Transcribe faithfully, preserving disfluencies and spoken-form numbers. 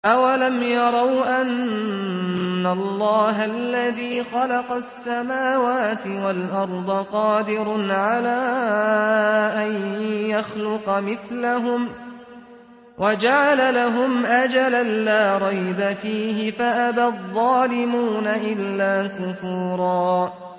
أَوَلَمْ يَرَوْا أَنَّ اللَّهَ الَّذِي خَلَقَ السَّمَاوَاتِ وَالْأَرْضَ قَادِرٌ عَلَىٰ أَن يَخْلُقَ مِثْلَهُمْ وَجَعَلَ لَهُمْ أَجَلًا لَّا رَيْبَ فِيهِ فَأَبَى الظَّالِمُونَ إِلَّا كُفُورًا